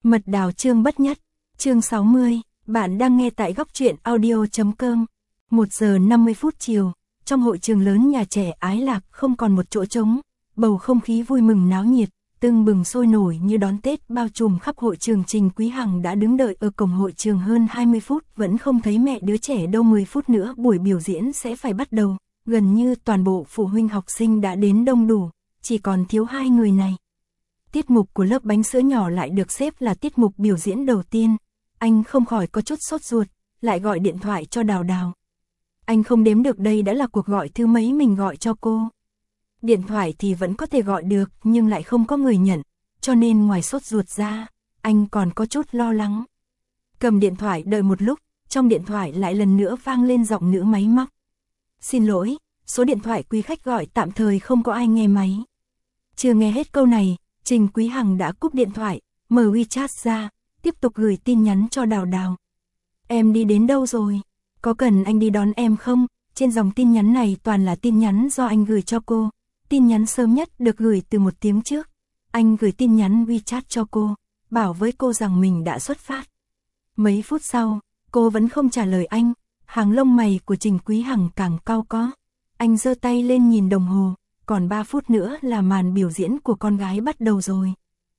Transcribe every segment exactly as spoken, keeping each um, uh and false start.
Mật đào chương bất nhất, chương sáu mươi, bạn đang nghe tại góc truyện audio chấm com. một giờ năm mươi phút chiều, trong hội trường lớn nhà trẻ Ái Lạc không còn một chỗ trống, bầu không khí vui mừng náo nhiệt, tưng bừng sôi nổi như đón Tết bao trùm khắp hội trường. Trình Quý Hằng đã đứng đợi ở cổng hội trường hơn hai mươi phút, vẫn không thấy mẹ đứa trẻ đâu. Mười phút nữa buổi biểu diễn sẽ phải bắt đầu, gần như toàn bộ phụ huynh học sinh đã đến đông đủ, chỉ còn thiếu hai người này. Tiết mục của lớp bánh sữa nhỏ lại được xếp là tiết mục biểu diễn đầu tiên. Anh không khỏi có chút sốt ruột, lại gọi điện thoại cho Đào Đào. Anh không đếm được đây đã là cuộc gọi thứ mấy mình gọi cho cô. Điện thoại thì vẫn có thể gọi được nhưng lại không có người nhận, cho nên ngoài sốt ruột ra, anh còn có chút lo lắng. Cầm điện thoại đợi một lúc, trong điện thoại lại lần nữa vang lên giọng nữ máy móc. Xin lỗi, số điện thoại quý khách gọi tạm thời không có ai nghe máy. Chưa nghe hết câu này, Trình Quý Hằng đã cúp điện thoại, mở WeChat ra, tiếp tục gửi tin nhắn cho Đào Đào. Em đi đến đâu rồi? Có cần anh đi đón em không? Trên dòng tin nhắn này toàn là tin nhắn do anh gửi cho cô. Tin nhắn sớm nhất được gửi từ một tiếng trước. Anh gửi tin nhắn WeChat cho cô, bảo với cô rằng mình đã xuất phát. Mấy phút sau, cô vẫn không trả lời anh. Hàng lông mày của Trình Quý Hằng càng cau có. Anh giơ tay lên nhìn đồng hồ, còn ba phút nữa là màn biểu diễn của con gái bắt đầu rồi.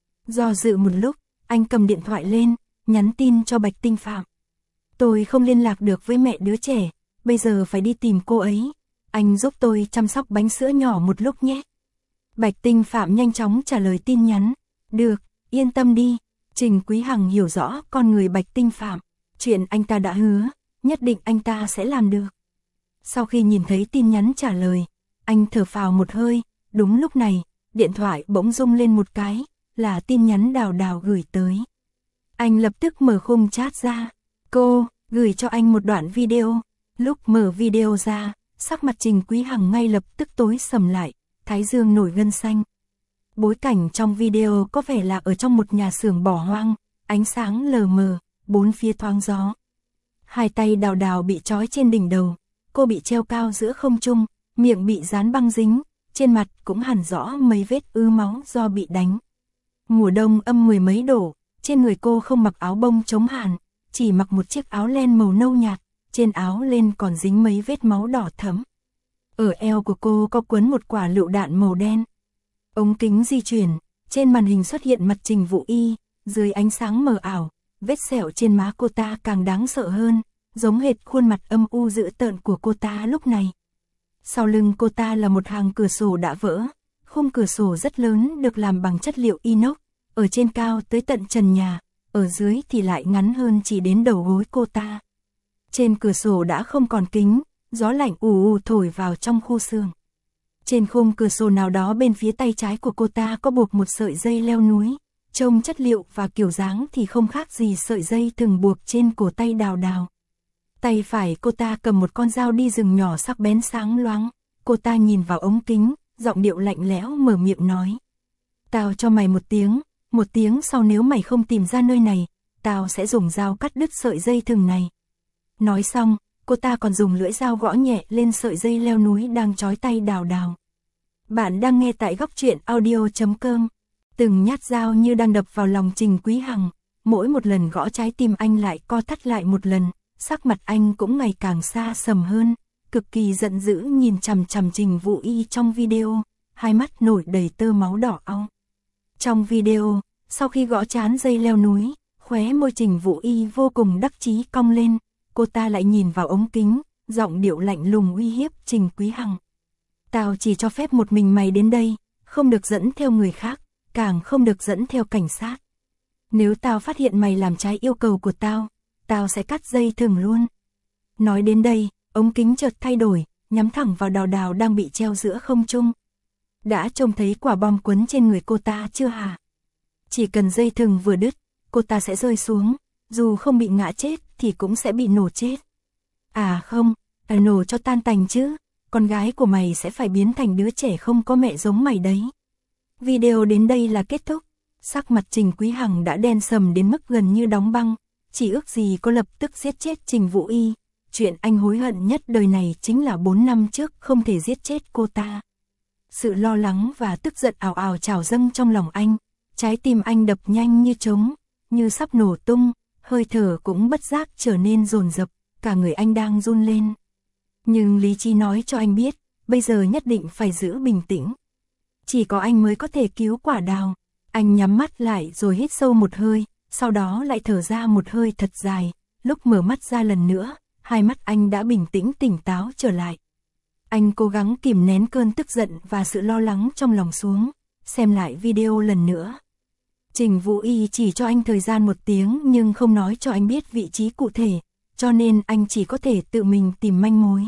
Do dự một lúc, anh cầm điện thoại lên, nhắn tin cho Bạch Tinh Phạm. Tôi không liên lạc được với mẹ đứa trẻ, bây giờ phải đi tìm cô ấy. Anh giúp tôi chăm sóc bánh sữa nhỏ một lúc nhé. Bạch Tinh Phạm nhanh chóng trả lời tin nhắn. Được, yên tâm đi. Trình Quý Hằng hiểu rõ con người Bạch Tinh Phạm. Chuyện anh ta đã hứa, nhất định anh ta sẽ làm được. Sau khi nhìn thấy tin nhắn trả lời, anh thở phào một hơi. Đúng lúc này, điện thoại bỗng rung lên một cái, là tin nhắn Đào Đào gửi tới. Anh lập tức mở khung chat ra. Cô gửi cho anh một đoạn video. Lúc mở video ra, sắc mặt Trình Quý Hằng ngay lập tức tối sầm lại, thái dương nổi gân xanh. Bối cảnh trong video có vẻ là ở trong một nhà xưởng bỏ hoang, ánh sáng lờ mờ, bốn phía thoáng gió. Hai tay Đào Đào bị trói trên đỉnh đầu, cô bị treo cao giữa không trung, miệng bị dán băng dính, trên mặt cũng hẳn rõ mấy vết ứ máu do bị đánh. Mùa đông âm mười mấy độ, trên người cô không mặc áo bông chống hàn, chỉ mặc một chiếc áo len màu nâu nhạt, trên áo len còn dính mấy vết máu đỏ thẫm. Ở eo của cô có quấn một quả lựu đạn màu đen. Ống kính di chuyển, trên màn hình xuất hiện mặt Trình Vũ Y, dưới ánh sáng mờ ảo, vết sẹo trên má cô ta càng đáng sợ hơn, giống hệt khuôn mặt âm u dữ tợn của cô ta lúc này. Sau lưng cô ta là một hàng cửa sổ đã vỡ, khung cửa sổ rất lớn được làm bằng chất liệu inox, ở trên cao tới tận trần nhà, ở dưới thì lại ngắn hơn chỉ đến đầu gối cô ta. Trên cửa sổ đã không còn kính, gió lạnh ù ù thổi vào trong khu xưởng. Trên khung cửa sổ nào đó bên phía tay trái của cô ta có buộc một sợi dây leo núi, trông chất liệu và kiểu dáng thì không khác gì sợi dây thường buộc trên cổ tay Đào Đào. Tay phải cô ta cầm một con dao đi rừng nhỏ sắc bén sáng loáng, cô ta nhìn vào ống kính, giọng điệu lạnh lẽo mở miệng nói. Tao cho mày một tiếng, một tiếng sau nếu mày không tìm ra nơi này, tao sẽ dùng dao cắt đứt sợi dây thừng này. Nói xong, cô ta còn dùng lưỡi dao gõ nhẹ lên sợi dây leo núi đang trói tay Đào Đào. Bạn đang nghe tại góc truyện audio chấm com. Từng nhát dao như đang đập vào lòng Trình Quý Hằng, mỗi một lần gõ trái tim anh lại co thắt lại một lần, sắc mặt anh cũng ngày càng xa sầm hơn, cực kỳ giận dữ nhìn chằm chằm Trình Vũ Y trong video, hai mắt nổi đầy tơ máu đỏ au. Trong video, sau khi gõ chán dây leo núi, khóe môi Trình Vũ Y vô cùng đắc chí cong lên, cô ta lại nhìn vào ống kính, giọng điệu lạnh lùng uy hiếp Trình Quý Hằng. Tao chỉ cho phép một mình mày đến đây, không được dẫn theo người khác, càng không được dẫn theo cảnh sát. Nếu tao phát hiện mày làm trái yêu cầu của tao, tao sẽ cắt dây thừng luôn. Nói đến đây, ống kính chợt thay đổi, nhắm thẳng vào Đào Đào đang bị treo giữa không trung. Đã trông thấy quả bom quấn trên người cô ta chưa hả? Chỉ cần dây thừng vừa đứt, cô ta sẽ rơi xuống, dù không bị ngã chết thì cũng sẽ bị nổ chết. À không, à nổ cho tan tành chứ, con gái của mày sẽ phải biến thành đứa trẻ không có mẹ giống mày đấy. Video đến đây là kết thúc, sắc mặt Trình Quý Hằng đã đen sầm đến mức gần như đóng băng, chỉ ước gì có lập tức giết chết Trình Vũ Y. Chuyện anh hối hận nhất đời này chính là bốn năm trước không thể giết chết cô ta. Sự lo lắng và tức giận ào ào trào dâng trong lòng anh, trái tim anh đập nhanh như trống, như sắp nổ tung, hơi thở cũng bất giác trở nên dồn dập, cả người anh đang run lên. Nhưng lý trí nói cho anh biết, bây giờ nhất định phải giữ bình tĩnh. Chỉ có anh mới có thể cứu quả đào. Anh nhắm mắt lại rồi hít sâu một hơi, sau đó lại thở ra một hơi thật dài. Lúc mở mắt ra lần nữa, hai mắt anh đã bình tĩnh tỉnh táo trở lại. Anh cố gắng kìm nén cơn tức giận và sự lo lắng trong lòng xuống, xem lại video lần nữa. Trình Vũ Y chỉ cho anh thời gian một tiếng nhưng không nói cho anh biết vị trí cụ thể, cho nên anh chỉ có thể tự mình tìm manh mối.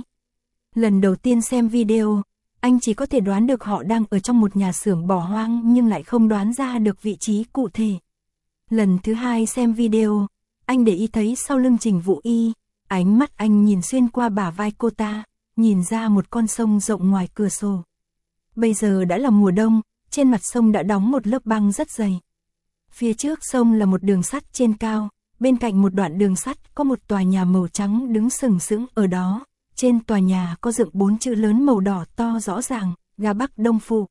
Lần đầu tiên xem video, anh chỉ có thể đoán được họ đang ở trong một nhà xưởng bỏ hoang nhưng lại không đoán ra được vị trí cụ thể. Lần thứ hai xem video, anh để ý thấy sau lưng Trình Vũ Y, ánh mắt anh nhìn xuyên qua bả vai cô ta, nhìn ra một con sông rộng ngoài cửa sổ. Bây giờ đã là mùa đông, trên mặt sông đã đóng một lớp băng rất dày. Phía trước sông là một đường sắt trên cao, bên cạnh một đoạn đường sắt có một tòa nhà màu trắng đứng sừng sững ở đó. Trên tòa nhà có dựng bốn chữ lớn màu đỏ to rõ ràng, ga Bắc Đông Phụ.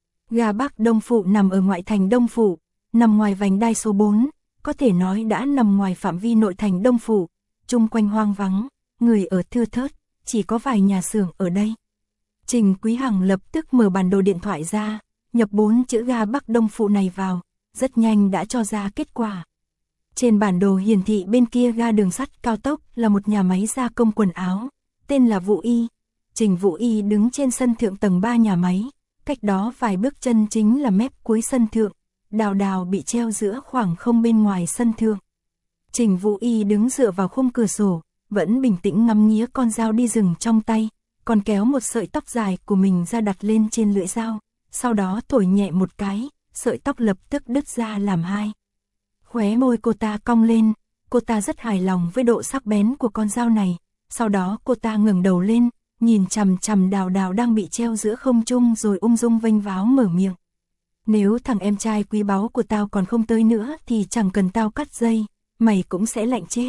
Ga Bắc Đông Phụ nằm ở ngoại thành Đông Phụ, nằm ngoài vành đai số bốn, có thể nói đã nằm ngoài phạm vi nội thành Đông Phụ, chung quanh hoang vắng, người ở thưa thớt, chỉ có vài nhà xưởng ở đây. Trình Quý Hằng lập tức mở bản đồ điện thoại ra, nhập bốn chữ ga Bắc Đông Phụ này vào, rất nhanh đã cho ra kết quả. Trên bản đồ hiển thị bên kia ga đường sắt cao tốc là một nhà máy gia công quần áo, tên là Vũ Y. Trình Vũ Y đứng trên sân thượng tầng ba nhà máy, cách đó vài bước chân chính là mép cuối sân thượng, Đào Đào bị treo giữa khoảng không bên ngoài sân thượng. Trình Vũ Y đứng dựa vào khung cửa sổ, vẫn bình tĩnh ngắm nghía con dao đi rừng trong tay, còn kéo một sợi tóc dài của mình ra đặt lên trên lưỡi dao, sau đó thổi nhẹ một cái, sợi tóc lập tức đứt ra làm hai. Khóe môi cô ta cong lên, cô ta rất hài lòng với độ sắc bén của con dao này. Sau đó cô ta ngẩng đầu lên, nhìn chằm chằm Đào Đào đang bị treo giữa không trung rồi ung dung vênh váo mở miệng. Nếu thằng em trai quý báu của tao còn không tới nữa thì chẳng cần tao cắt dây, mày cũng sẽ lạnh chết.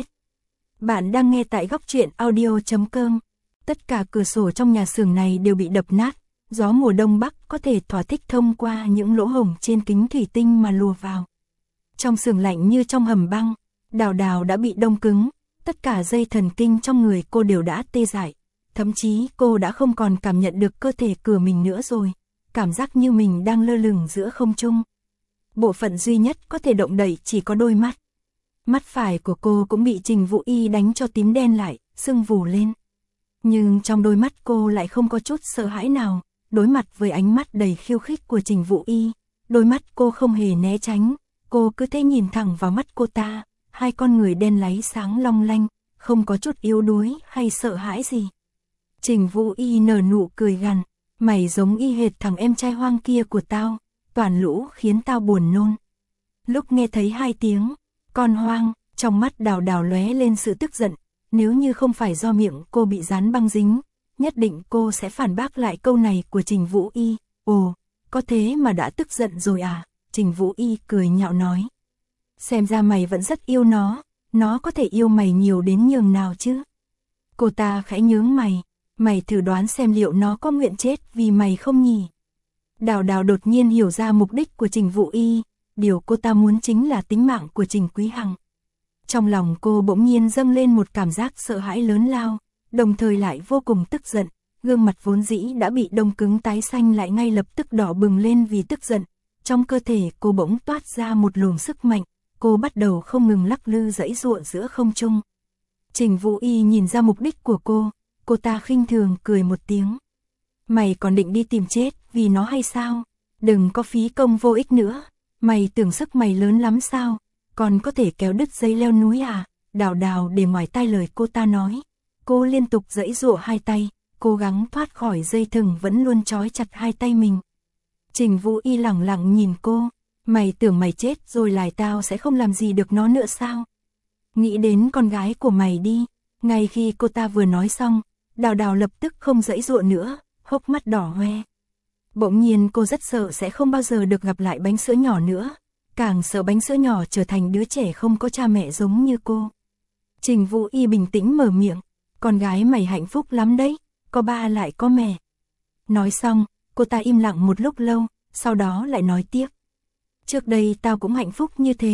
Bạn đang nghe tại góc truyện audio chấm com. Tất cả cửa sổ trong nhà xưởng này đều bị đập nát, gió mùa đông bắc có thể thỏa thích thông qua những lỗ hổng trên kính thủy tinh mà lùa vào. Trong xưởng lạnh như trong hầm băng, Đào Đào đã bị đông cứng. Tất cả dây thần kinh trong người cô đều đã tê dại, thậm chí cô đã không còn cảm nhận được cơ thể của mình nữa rồi, cảm giác như mình đang lơ lửng giữa không trung. Bộ phận duy nhất có thể động đậy chỉ có đôi mắt. Mắt phải của cô cũng bị Trình Vũ Y đánh cho tím đen lại, sưng vù lên. Nhưng trong đôi mắt cô lại không có chút sợ hãi nào, đối mặt với ánh mắt đầy khiêu khích của Trình Vũ Y, đôi mắt cô không hề né tránh, cô cứ thế nhìn thẳng vào mắt cô ta. Hai con người đen láy sáng long lanh, không có chút yếu đuối hay sợ hãi gì. Trình Vũ Y nở nụ cười gằn, mày giống y hệt thằng em trai hoang kia của tao, toàn lũ khiến tao buồn nôn. Lúc nghe thấy hai tiếng, con hoang, trong mắt Đào Đào lóe lên sự tức giận, nếu như không phải do miệng cô bị dán băng dính, nhất định cô sẽ phản bác lại câu này của Trình Vũ Y. Ồ, có thế mà đã tức giận rồi à? Trình Vũ Y cười nhạo nói. Xem ra mày vẫn rất yêu nó, nó có thể yêu mày nhiều đến nhường nào chứ? Cô ta khẽ nhướng mày, mày thử đoán xem liệu nó có nguyện chết vì mày không nhỉ? Đào Đào đột nhiên hiểu ra mục đích của Trình Vũ Y, điều cô ta muốn chính là tính mạng của Trình Quý Hằng. Trong lòng cô bỗng nhiên dâng lên một cảm giác sợ hãi lớn lao, đồng thời lại vô cùng tức giận, gương mặt vốn dĩ đã bị đông cứng tái xanh lại ngay lập tức đỏ bừng lên vì tức giận. Trong cơ thể cô bỗng toát ra một luồng sức mạnh. Cô bắt đầu không ngừng lắc lư giãy giụa giữa không trung. Trình Vũ Y nhìn ra mục đích của cô, cô ta khinh thường cười một tiếng. Mày còn định đi tìm chết vì nó hay sao? Đừng có phí công vô ích nữa, mày tưởng sức mày lớn lắm sao? Còn có thể kéo đứt dây leo núi à? Đào Đào để ngoài tai lời cô ta nói. Cô liên tục giãy giụa hai tay, cố gắng thoát khỏi dây thừng vẫn luôn trói chặt hai tay mình. Trình Vũ Y lẳng lặng nhìn cô. Mày tưởng mày chết rồi lại tao sẽ không làm gì được nó nữa sao? Nghĩ đến con gái của mày đi. Ngay khi cô ta vừa nói xong, Đào Đào lập tức không giãy giụa nữa, hốc mắt đỏ hoe. Bỗng nhiên cô rất sợ sẽ không bao giờ được gặp lại bánh sữa nhỏ nữa, càng sợ bánh sữa nhỏ trở thành đứa trẻ không có cha mẹ giống như cô. Trình Vũ Y bình tĩnh mở miệng, con gái mày hạnh phúc lắm đấy, có ba lại có mẹ. Nói xong, cô ta im lặng một lúc lâu, sau đó lại nói tiếp. Trước đây tao cũng hạnh phúc như thế,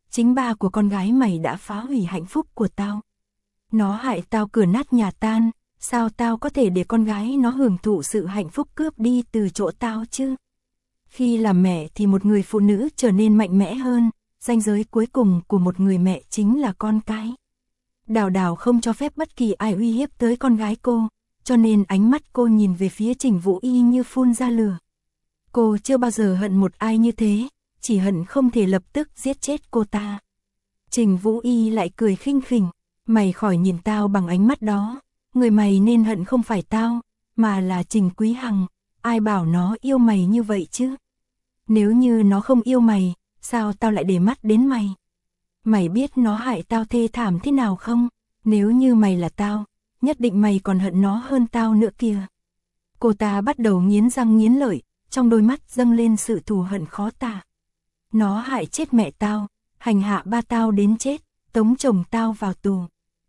chính ba của con gái mày đã phá hủy hạnh phúc của tao. Nó hại tao cửa nát nhà tan, sao tao có thể để con gái nó hưởng thụ sự hạnh phúc cướp đi từ chỗ tao chứ? Khi làm mẹ thì một người phụ nữ trở nên mạnh mẽ hơn, ranh giới cuối cùng của một người mẹ chính là con cái. Đào Đào không cho phép bất kỳ ai uy hiếp tới con gái cô, cho nên ánh mắt cô nhìn về phía Trình Vũ Y như phun ra lửa. Cô chưa bao giờ hận một ai như thế, chỉ hận không thể lập tức giết chết cô ta. Trình Vũ Y lại cười khinh khỉnh, mày khỏi nhìn tao bằng ánh mắt đó, người mày nên hận không phải tao, mà là Trình Quý Hằng, ai bảo nó yêu mày như vậy chứ? Nếu như nó không yêu mày, sao tao lại để mắt đến mày? Mày biết nó hại tao thê thảm thế nào không? Nếu như mày là tao, nhất định mày còn hận nó hơn tao nữa kìa. Cô ta bắt đầu nghiến răng nghiến lợi, trong đôi mắt dâng lên sự thù hận khó tả. Nó hại chết mẹ tao, hành hạ ba tao đến chết, tống chồng tao vào tù.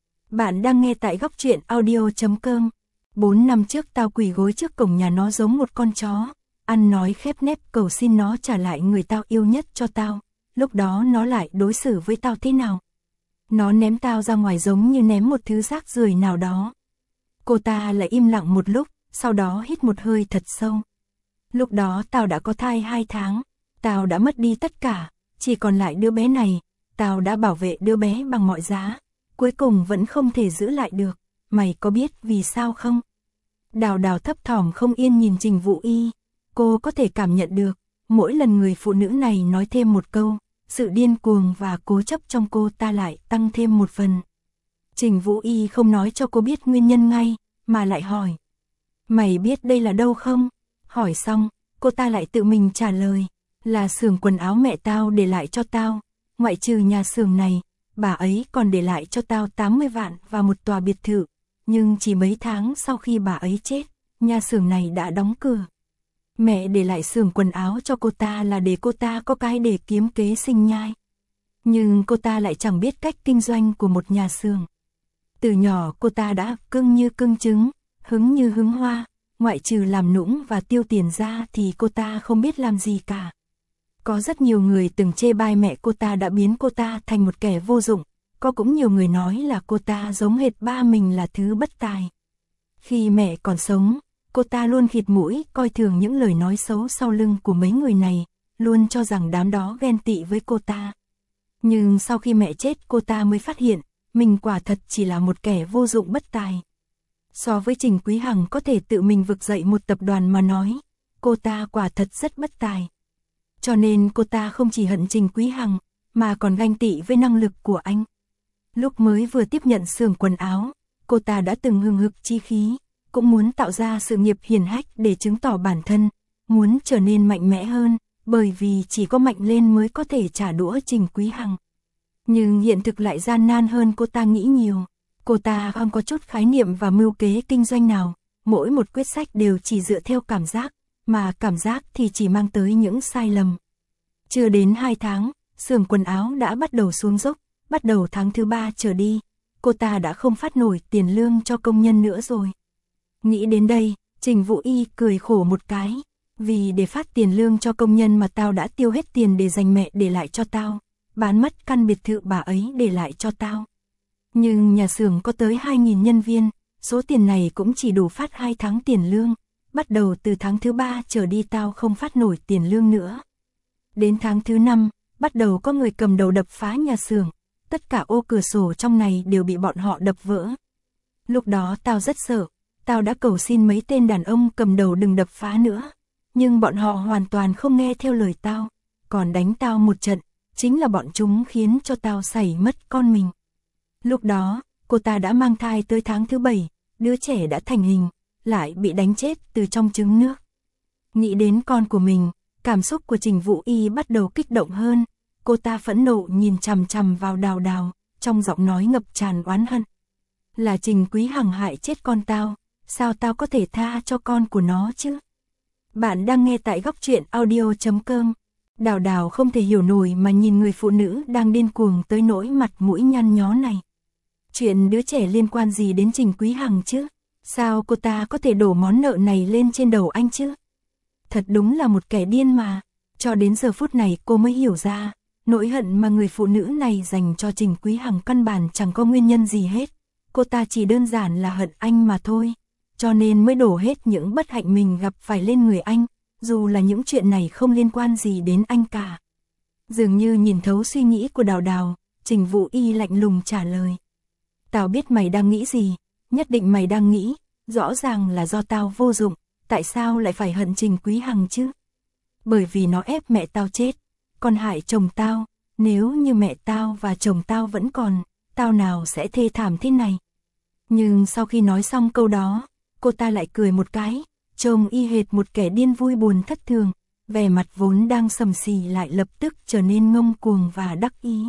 Bạn đang nghe tại góc truyện audio chấm com. Bốn năm trước tao quỳ gối trước cổng nhà nó giống một con chó, ăn nói khép nép cầu xin nó trả lại người tao yêu nhất cho tao. Lúc đó nó lại đối xử với tao thế nào? Nó ném tao ra ngoài giống như ném một thứ rác rưởi nào đó. Cô ta lại im lặng một lúc, sau đó hít một hơi thật sâu. Lúc đó tao đã có thai hai tháng, tao đã mất đi tất cả, chỉ còn lại đứa bé này, tao đã bảo vệ đứa bé bằng mọi giá, cuối cùng vẫn không thể giữ lại được, mày có biết vì sao không? Đào Đào thấp thỏm không yên nhìn Trình Vũ Y, cô có thể cảm nhận được, mỗi lần người phụ nữ này nói thêm một câu, sự điên cuồng và cố chấp trong cô ta lại tăng thêm một phần. Trình Vũ Y không nói cho cô biết nguyên nhân ngay, mà lại hỏi. Mày biết đây là đâu không? Hỏi xong, cô ta lại tự mình trả lời, là xưởng quần áo mẹ tao để lại cho tao, ngoại trừ nhà xưởng này, bà ấy còn để lại cho tao tám mươi vạn và một tòa biệt thự, nhưng chỉ mấy tháng sau khi bà ấy chết, nhà xưởng này đã đóng cửa. Mẹ để lại xưởng quần áo cho cô ta là để cô ta có cái để kiếm kế sinh nhai. Nhưng cô ta lại chẳng biết cách kinh doanh của một nhà xưởng. Từ nhỏ cô ta đã cưng như cưng trứng, hứng như hứng hoa, ngoại trừ làm nũng và tiêu tiền ra thì cô ta không biết làm gì cả. Có rất nhiều người từng chê bai mẹ cô ta đã biến cô ta thành một kẻ vô dụng, có cũng nhiều người nói là cô ta giống hệt ba mình là thứ bất tài. Khi mẹ còn sống, cô ta luôn khịt mũi coi thường những lời nói xấu sau lưng của mấy người này, luôn cho rằng đám đó ghen tị với cô ta. Nhưng sau khi mẹ chết cô ta mới phát hiện, mình quả thật chỉ là một kẻ vô dụng bất tài. So với Trình Quý Hằng có thể tự mình vực dậy một tập đoàn mà nói, cô ta quả thật rất bất tài. Cho nên cô ta không chỉ hận Trình Quý Hằng, mà còn ganh tị với năng lực của anh. Lúc mới vừa tiếp nhận xưởng quần áo, cô ta đã từng hừng hực chi khí, cũng muốn tạo ra sự nghiệp hiển hách để chứng tỏ bản thân, muốn trở nên mạnh mẽ hơn, bởi vì chỉ có mạnh lên mới có thể trả đũa Trình Quý Hằng. Nhưng hiện thực lại gian nan hơn cô ta nghĩ nhiều. Cô ta không có chút khái niệm và mưu kế kinh doanh nào, mỗi một quyết sách đều chỉ dựa theo cảm giác, mà cảm giác thì chỉ mang tới những sai lầm. Chưa đến hai tháng, xưởng quần áo đã bắt đầu xuống dốc, bắt đầu tháng thứ ba trở đi, cô ta đã không phát nổi tiền lương cho công nhân nữa rồi. Nghĩ đến đây, Trình Vũ Y cười khổ một cái, vì để phát tiền lương cho công nhân mà tao đã tiêu hết tiền để dành mẹ để lại cho tao, bán mất căn biệt thự bà ấy để lại cho tao. Nhưng nhà xưởng có tới hai nghìn nhân viên, số tiền này cũng chỉ đủ phát hai tháng tiền lương, bắt đầu từ tháng thứ ba trở đi tao không phát nổi tiền lương nữa. Đến tháng thứ năm, bắt đầu có người cầm đầu đập phá nhà xưởng, tất cả ô cửa sổ trong này đều bị bọn họ đập vỡ. Lúc đó tao rất sợ, tao đã cầu xin mấy tên đàn ông cầm đầu đừng đập phá nữa, nhưng bọn họ hoàn toàn không nghe theo lời tao, còn đánh tao một trận, chính là bọn chúng khiến cho tao xảy mất con mình. Lúc đó, cô ta đã mang thai tới tháng thứ bảy, đứa trẻ đã thành hình, lại bị đánh chết từ trong trứng nước. Nghĩ đến con của mình, cảm xúc của Trình Vũ Y bắt đầu kích động hơn, cô ta phẫn nộ nhìn chằm chằm vào Đào Đào, trong giọng nói ngập tràn oán hận. Là Trình Quý Hằng hại chết con tao, sao tao có thể tha cho con của nó chứ? Bạn đang nghe tại góc truyện audio chấm com. Đào Đào không thể hiểu nổi mà nhìn người phụ nữ đang điên cuồng tới nỗi mặt mũi nhăn nhó này. Chuyện đứa trẻ liên quan gì đến Trình Quý Hằng chứ? Sao cô ta có thể đổ món nợ này lên trên đầu anh chứ? Thật đúng là một kẻ điên mà. Cho đến giờ phút này cô mới hiểu ra, Nỗi hận mà người phụ nữ này dành cho Trình Quý Hằng căn bản chẳng có nguyên nhân gì hết. Cô ta chỉ đơn giản là hận anh mà thôi. Cho nên mới đổ hết những bất hạnh mình gặp phải lên người anh, dù là những chuyện này không liên quan gì đến anh cả. Dường như nhìn thấu suy nghĩ của Đào Đào, Trình Vũ Y lạnh lùng trả lời. Tao biết mày đang nghĩ gì, nhất định mày đang nghĩ, rõ ràng là do tao vô dụng, tại sao lại phải hận Trình Quý Hằng chứ? Bởi vì nó ép mẹ tao chết, còn hại chồng tao, nếu như mẹ tao và chồng tao vẫn còn, tao nào sẽ thê thảm thế này. Nhưng sau khi nói xong câu đó, cô ta lại cười một cái, trông y hệt một kẻ điên vui buồn thất thường, vẻ mặt vốn đang sầm xì lại lập tức trở nên ngông cuồng và đắc ý.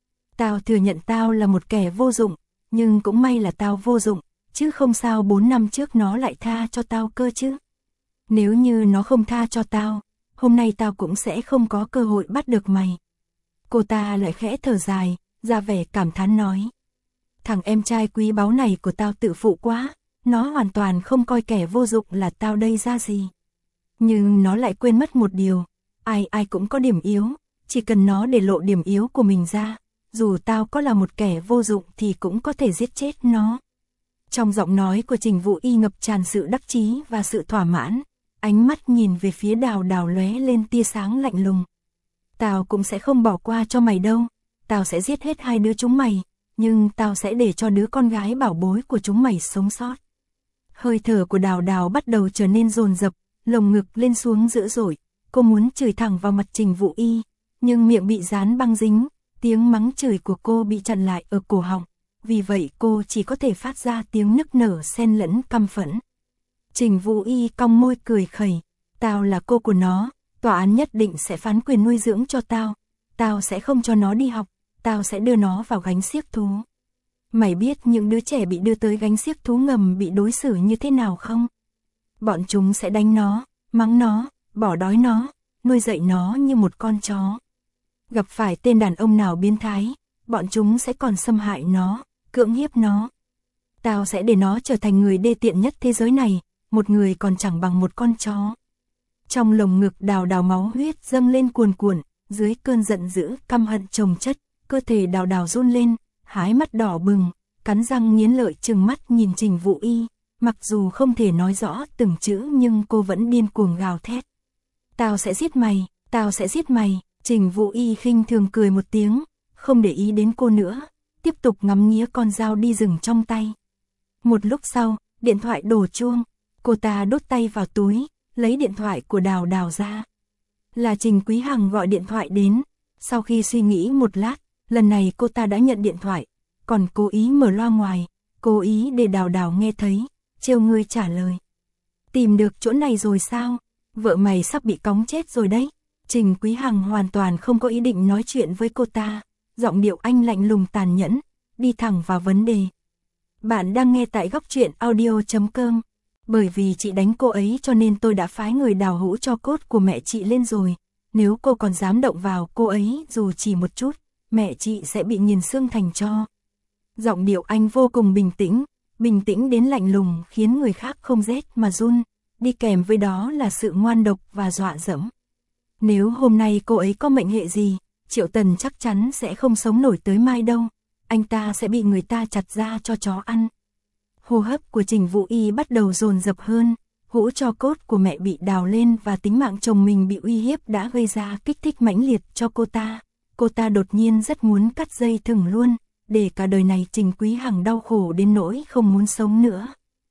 Tao thừa nhận tao là một kẻ vô dụng, nhưng cũng may là tao vô dụng, chứ không sao bốn năm trước nó lại tha cho tao cơ chứ. Nếu như nó không tha cho tao, hôm nay tao cũng sẽ không có cơ hội bắt được mày. Cô ta lại khẽ thở dài, ra vẻ cảm thán nói. Thằng em trai quý báu này của tao tự phụ quá, nó hoàn toàn không coi kẻ vô dụng là tao đây ra gì. Nhưng nó lại quên mất một điều, ai ai cũng có điểm yếu, chỉ cần nó để lộ điểm yếu của mình ra, dù tao có là một kẻ vô dụng thì cũng có thể giết chết nó. Trong giọng nói của Trình Vũ Y ngập tràn sự đắc chí và sự thỏa mãn, ánh mắt nhìn về phía Đào Đào lóe lên tia sáng lạnh lùng. Tao cũng sẽ không bỏ qua cho mày đâu, tao sẽ giết hết hai đứa chúng mày, nhưng tao sẽ để cho đứa con gái bảo bối của chúng mày sống sót. Hơi thở của Đào Đào bắt đầu trở nên dồn dập, lồng ngực lên xuống dữ dội, cô muốn chửi thẳng vào mặt Trình Vũ Y, nhưng miệng bị dán băng dính, tiếng mắng chửi của cô bị chặn lại ở cổ họng, vì vậy cô chỉ có thể phát ra tiếng nức nở xen lẫn căm phẫn. Trình Vũ Y cong môi cười khẩy, tao là cô của nó, tòa án nhất định sẽ phán quyền nuôi dưỡng cho tao, tao sẽ không cho nó đi học, tao sẽ đưa nó vào gánh xiếc thú. Mày biết những đứa trẻ bị đưa tới gánh xiếc thú ngầm bị đối xử như thế nào không? Bọn chúng sẽ đánh nó, mắng nó, bỏ đói nó, nuôi dạy nó như một con chó. Gặp phải tên đàn ông nào biến thái, bọn chúng sẽ còn xâm hại nó, cưỡng hiếp nó. Tao sẽ để nó trở thành người đê tiện nhất thế giới này, một người còn chẳng bằng một con chó. Trong lồng ngực Đào Đào máu huyết dâng lên cuồn cuộn, dưới cơn giận dữ căm hận chồng chất, cơ thể Đào Đào run lên, hái mắt đỏ bừng, cắn răng nghiến lợi trừng mắt nhìn Trình Vũ Y, mặc dù không thể nói rõ từng chữ nhưng cô vẫn điên cuồng gào thét. Tao sẽ giết mày, tao sẽ giết mày. Trình Vũ Y khinh thường cười một tiếng, không để ý đến cô nữa, tiếp tục ngắm nghía con dao đi rừng trong tay. Một lúc sau, điện thoại đổ chuông, cô ta đút tay vào túi, lấy điện thoại của Đào Đào ra. Là Trình Quý Hằng gọi điện thoại đến, sau khi suy nghĩ một lát, lần này cô ta đã nhận điện thoại, còn cố ý mở loa ngoài, cố ý để Đào Đào nghe thấy, trêu ngươi trả lời. Tìm được chỗ này rồi sao? Vợ mày sắp bị cóng chết rồi đấy. Trình Quý Hằng hoàn toàn không có ý định nói chuyện với cô ta, giọng điệu anh lạnh lùng tàn nhẫn, đi thẳng vào vấn đề. Bạn đang nghe tại góc truyện audio chấm com. Bởi vì chị đánh cô ấy cho nên tôi đã phái người đào hũ cho cốt của mẹ chị lên rồi. Nếu cô còn dám động vào cô ấy dù chỉ một chút, mẹ chị sẽ bị nghiền xương thành tro. Giọng điệu anh vô cùng bình tĩnh, bình tĩnh đến lạnh lùng khiến người khác không rét mà run, đi kèm với đó là sự ngoan độc và dọa dẫm. Nếu hôm nay cô ấy có mệnh hệ gì, Triệu Tần chắc chắn sẽ không sống nổi tới mai đâu, anh ta sẽ bị người ta chặt ra cho chó ăn. Hô hấp của Trình Vũ Y bắt đầu dồn dập hơn, hũ tro cốt của mẹ bị đào lên và tính mạng chồng mình bị uy hiếp đã gây ra kích thích mãnh liệt cho cô ta. Cô ta đột nhiên rất muốn cắt dây thừng luôn, để cả đời này Trình Quý Hằng đau khổ đến nỗi không muốn sống nữa.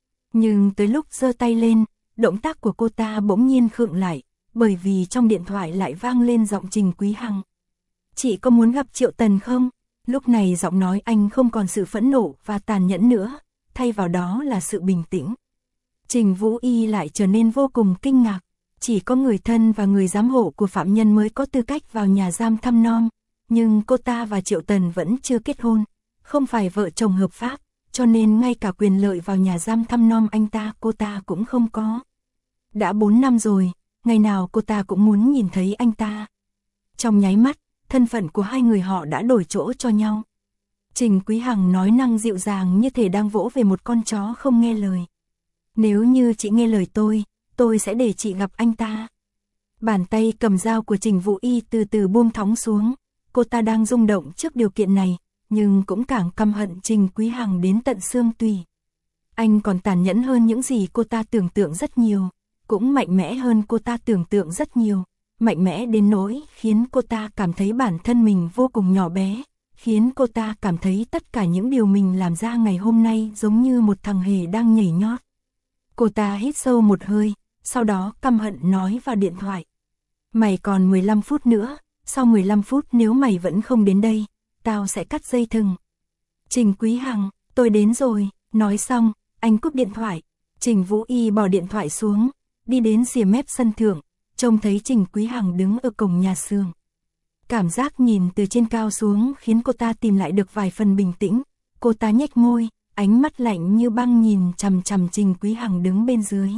Nhưng tới lúc giơ tay lên, động tác của cô ta bỗng nhiên khựng lại, bởi vì trong điện thoại lại vang lên giọng Trình Quý Hằng. Chị có muốn gặp Triệu Tần không? Lúc này giọng nói anh không còn sự phẫn nộ và tàn nhẫn nữa, thay vào đó là sự bình tĩnh. Trình Vũ Y lại trở nên vô cùng kinh ngạc, chỉ có người thân và người giám hộ của phạm nhân mới có tư cách vào nhà giam thăm nom, nhưng cô ta và Triệu Tần vẫn chưa kết hôn, không phải vợ chồng hợp pháp, cho nên ngay cả quyền lợi vào nhà giam thăm nom anh ta cô ta cũng không có. Đã bốn năm rồi, ngày nào cô ta cũng muốn nhìn thấy anh ta. Trong nháy mắt, thân phận của hai người họ đã đổi chỗ cho nhau. Trình Quý Hằng nói năng dịu dàng như thể đang vỗ về một con chó không nghe lời. Nếu như chị nghe lời tôi, tôi sẽ để chị gặp anh ta. Bàn tay cầm dao của Trình Vũ Y từ từ buông thõng xuống, cô ta đang rung động trước điều kiện này, nhưng cũng càng căm hận Trình Quý Hằng đến tận xương tủy. Anh còn tàn nhẫn hơn những gì cô ta tưởng tượng rất nhiều, cũng mạnh mẽ hơn cô ta tưởng tượng rất nhiều, mạnh mẽ đến nỗi khiến cô ta cảm thấy bản thân mình vô cùng nhỏ bé, khiến cô ta cảm thấy tất cả những điều mình làm ra ngày hôm nay giống như một thằng hề đang nhảy nhót. Cô ta hít sâu một hơi, sau đó căm hận nói vào điện thoại. Mày còn mười lăm phút nữa, sau mười lăm phút nếu mày vẫn không đến đây, tao sẽ cắt dây thừng. Trình Quý Hằng, tôi đến rồi, nói xong, anh cúp điện thoại. Trình Vũ Y bỏ điện thoại xuống, đi đến rìa mép sân thượng, trông thấy Trình Quý Hằng đứng ở cổng nhà xưởng. Cảm giác nhìn từ trên cao xuống khiến cô ta tìm lại được vài phần bình tĩnh. Cô ta nhếch môi, ánh mắt lạnh như băng nhìn chằm chằm Trình Quý Hằng đứng bên dưới.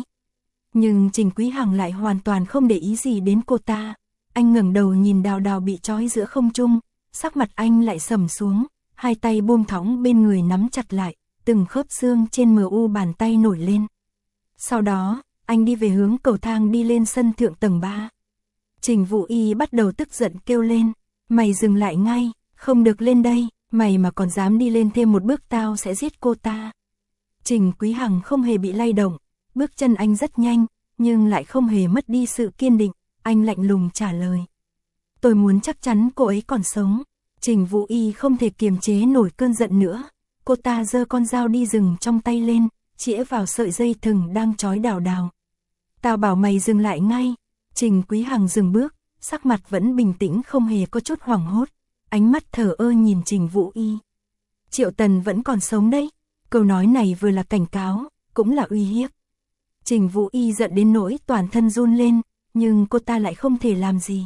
Nhưng Trình Quý Hằng lại hoàn toàn không để ý gì đến cô ta. Anh ngẩng đầu nhìn Đào Đào bị trói giữa không trung, sắc mặt anh lại sầm xuống, hai tay buông thõng bên người nắm chặt lại, từng khớp xương trên mờ u bàn tay nổi lên. Sau đó, anh đi về hướng cầu thang đi lên sân thượng tầng ba. Trình Vũ Y bắt đầu tức giận kêu lên, mày dừng lại ngay, không được lên đây, mày mà còn dám đi lên thêm một bước tao sẽ giết cô ta. Trình Quý Hằng không hề bị lay động, bước chân anh rất nhanh, nhưng lại không hề mất đi sự kiên định, anh lạnh lùng trả lời. Tôi muốn chắc chắn cô ấy còn sống. Trình Vũ Y không thể kiềm chế nổi cơn giận nữa, cô ta giơ con dao đi rừng trong tay lên, chĩa vào sợi dây thừng đang trói Đào Đào. Tao bảo mày dừng lại ngay. Trình Quý Hằng dừng bước, sắc mặt vẫn bình tĩnh không hề có chút hoảng hốt, ánh mắt thờ ơ nhìn Trình Vũ Y. Triệu Tần vẫn còn sống đấy. Câu nói này vừa là cảnh cáo, cũng là uy hiếp. Trình Vũ Y giận đến nỗi toàn thân run lên, nhưng cô ta lại không thể làm gì.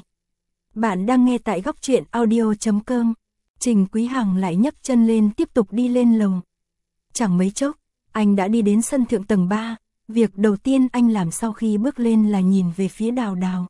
Bạn đang nghe tại góc truyện audio chấm com. Trình Quý Hằng lại nhấc chân lên tiếp tục đi lên lầu. Chẳng mấy chốc, anh đã đi đến sân thượng tầng ba. Việc đầu tiên anh làm sau khi bước lên là nhìn về phía Đào Đào.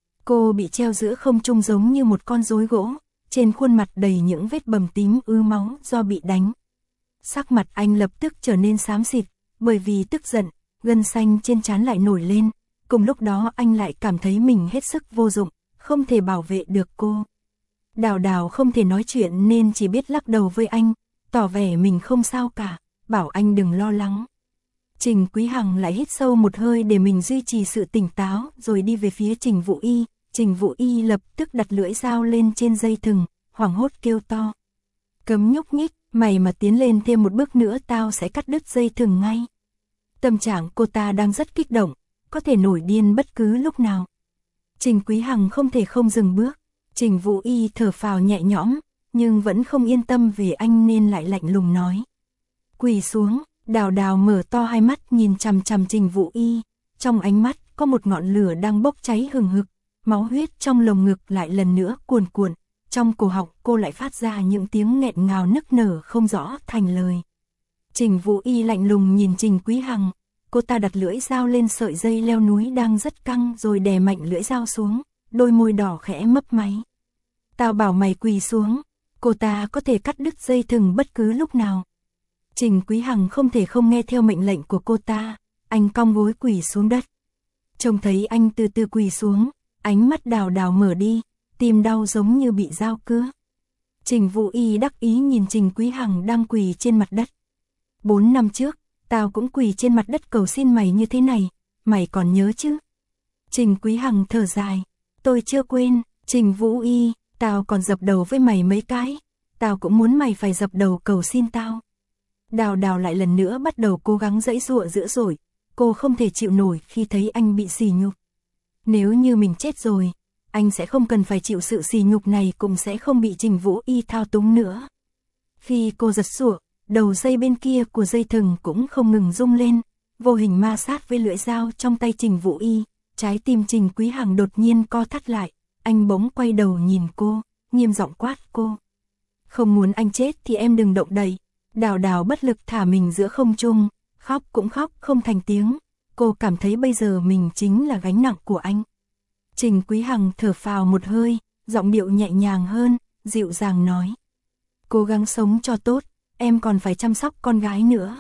Cô bị treo giữa không trung giống như một con rối gỗ, trên khuôn mặt đầy những vết bầm tím ứ máu do bị đánh. Sắc mặt anh lập tức trở nên xám xịt, bởi vì tức giận, gân xanh trên trán lại nổi lên. Cùng lúc đó anh lại cảm thấy mình hết sức vô dụng, không thể bảo vệ được cô. Đào Đào không thể nói chuyện nên chỉ biết lắc đầu với anh, tỏ vẻ mình không sao cả, bảo anh đừng lo lắng. Trình Quý Hằng lại hít sâu một hơi để mình duy trì sự tỉnh táo rồi đi về phía Trình Vũ Y. Trình Vũ Y lập tức đặt lưỡi dao lên trên dây thừng, hoảng hốt kêu to. Cấm nhúc nhích, mày mà tiến lên thêm một bước nữa tao sẽ cắt đứt dây thừng ngay. Tâm trạng cô ta đang rất kích động, có thể nổi điên bất cứ lúc nào. Trình Quý Hằng không thể không dừng bước. Trình Vũ Y thở phào nhẹ nhõm, nhưng vẫn không yên tâm về anh nên lại lạnh lùng nói. Quỳ xuống. Đào Đào mở to hai mắt nhìn chằm chằm Trình Vũ Y, trong ánh mắt có một ngọn lửa đang bốc cháy hừng hực, máu huyết trong lồng ngực lại lần nữa cuồn cuộn, trong cổ họng cô lại phát ra những tiếng nghẹn ngào nức nở không rõ thành lời. Trình Vũ Y lạnh lùng nhìn Trình Quý Hằng, cô ta đặt lưỡi dao lên sợi dây leo núi đang rất căng rồi đè mạnh lưỡi dao xuống, đôi môi đỏ khẽ mấp máy. Tao bảo mày quỳ xuống, cô ta có thể cắt đứt dây thừng bất cứ lúc nào. Trình Quý Hằng không thể không nghe theo mệnh lệnh của cô ta, anh cong gối quỳ xuống đất. Trông thấy anh từ từ quỳ xuống, ánh mắt Đào Đào mở đi, tim đau giống như bị dao cứa. Trình Vũ Y đắc ý nhìn Trình Quý Hằng đang quỳ trên mặt đất. Bốn năm trước, tao cũng quỳ trên mặt đất cầu xin mày như thế này, mày còn nhớ chứ? Trình Quý Hằng thở dài, tôi chưa quên. Trình Vũ Y, tao còn dập đầu với mày mấy cái, tao cũng muốn mày phải dập đầu cầu xin tao. Đào Đào lại lần nữa bắt đầu cố gắng giãy giụa dữ dội, cô không thể chịu nổi khi thấy anh bị sỉ nhục. Nếu như mình chết rồi, anh sẽ không cần phải chịu sự sỉ nhục này, cũng sẽ không bị Trình Vũ Y thao túng nữa. Khi cô giật giụa, đầu dây bên kia của dây thừng cũng không ngừng rung lên, vô hình ma sát với lưỡi dao trong tay Trình Vũ Y, trái tim Trình Quý Hằng đột nhiên co thắt lại, anh bỗng quay đầu nhìn cô, nghiêm giọng quát cô. Không muốn anh chết thì em đừng động đậy. Đào Đào bất lực thả mình giữa không trung, khóc cũng khóc không thành tiếng, cô cảm thấy bây giờ mình chính là gánh nặng của anh. Trình Quý Hằng thở phào một hơi, giọng điệu nhẹ nhàng hơn, dịu dàng nói. Cố gắng sống cho tốt, em còn phải chăm sóc con gái nữa.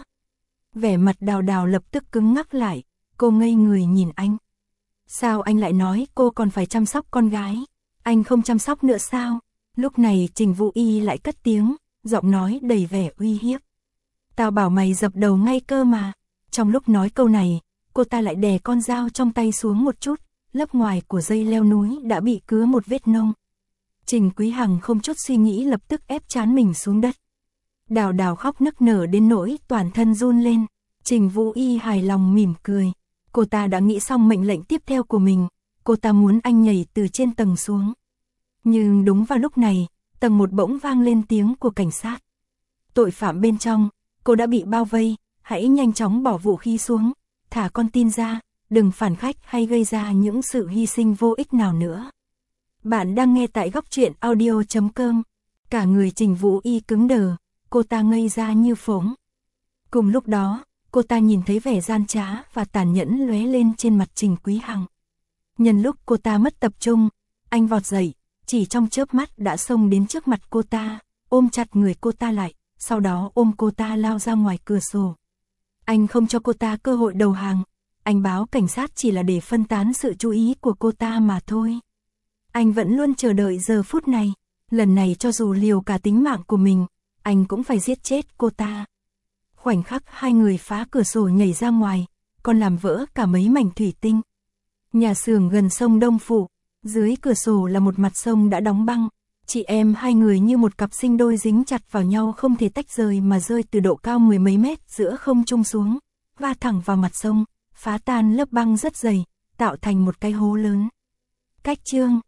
Vẻ mặt Đào Đào lập tức cứng ngắc lại, cô ngây người nhìn anh. Sao anh lại nói cô còn phải chăm sóc con gái? Anh không chăm sóc nữa sao? Lúc này Trình Vũ Y lại cất tiếng, giọng nói đầy vẻ uy hiếp. Tao bảo mày dập đầu ngay cơ mà. Trong lúc nói câu này, cô ta lại đè con dao trong tay xuống một chút, lớp ngoài của dây leo núi đã bị cứa một vết nông. Trình Quý Hằng không chút suy nghĩ lập tức ép trán mình xuống đất. Đào Đào khóc nức nở đến nỗi toàn thân run lên. Trình Vũ Y hài lòng mỉm cười. Cô ta đã nghĩ xong mệnh lệnh tiếp theo của mình. Cô ta muốn anh nhảy từ trên tầng xuống. Nhưng đúng vào lúc này, tầng một bỗng vang lên tiếng của cảnh sát. Tội phạm bên trong, cô đã bị bao vây, hãy nhanh chóng bỏ vũ khí xuống, thả con tin ra, đừng phản khách hay gây ra những sự hy sinh vô ích nào nữa. Bạn đang nghe tại góc truyện audio chấm com. Cả người Trình Vũ Y cứng đờ, cô ta ngây ra như phỗng. Cùng lúc đó, cô ta nhìn thấy vẻ gian trá và tàn nhẫn lóe lên trên mặt Trình Quý Hằng. Nhân lúc cô ta mất tập trung, anh vọt dậy, chỉ trong chớp mắt đã xông đến trước mặt cô ta, ôm chặt người cô ta lại, sau đó ôm cô ta lao ra ngoài cửa sổ. Anh không cho cô ta cơ hội đầu hàng, anh báo cảnh sát chỉ là để phân tán sự chú ý của cô ta mà thôi. Anh vẫn luôn chờ đợi giờ phút này, lần này cho dù liều cả tính mạng của mình, anh cũng phải giết chết cô ta. Khoảnh khắc hai người phá cửa sổ nhảy ra ngoài, còn làm vỡ cả mấy mảnh thủy tinh. Nhà xưởng gần sông Đông Phụ, dưới cửa sổ là một mặt sông đã đóng băng. Chị em hai người như một cặp sinh đôi dính chặt vào nhau không thể tách rời mà rơi từ độ cao mười mấy mét giữa không trung xuống, va thẳng vào mặt sông, phá tan lớp băng rất dày, tạo thành một cái hố lớn. Cách chương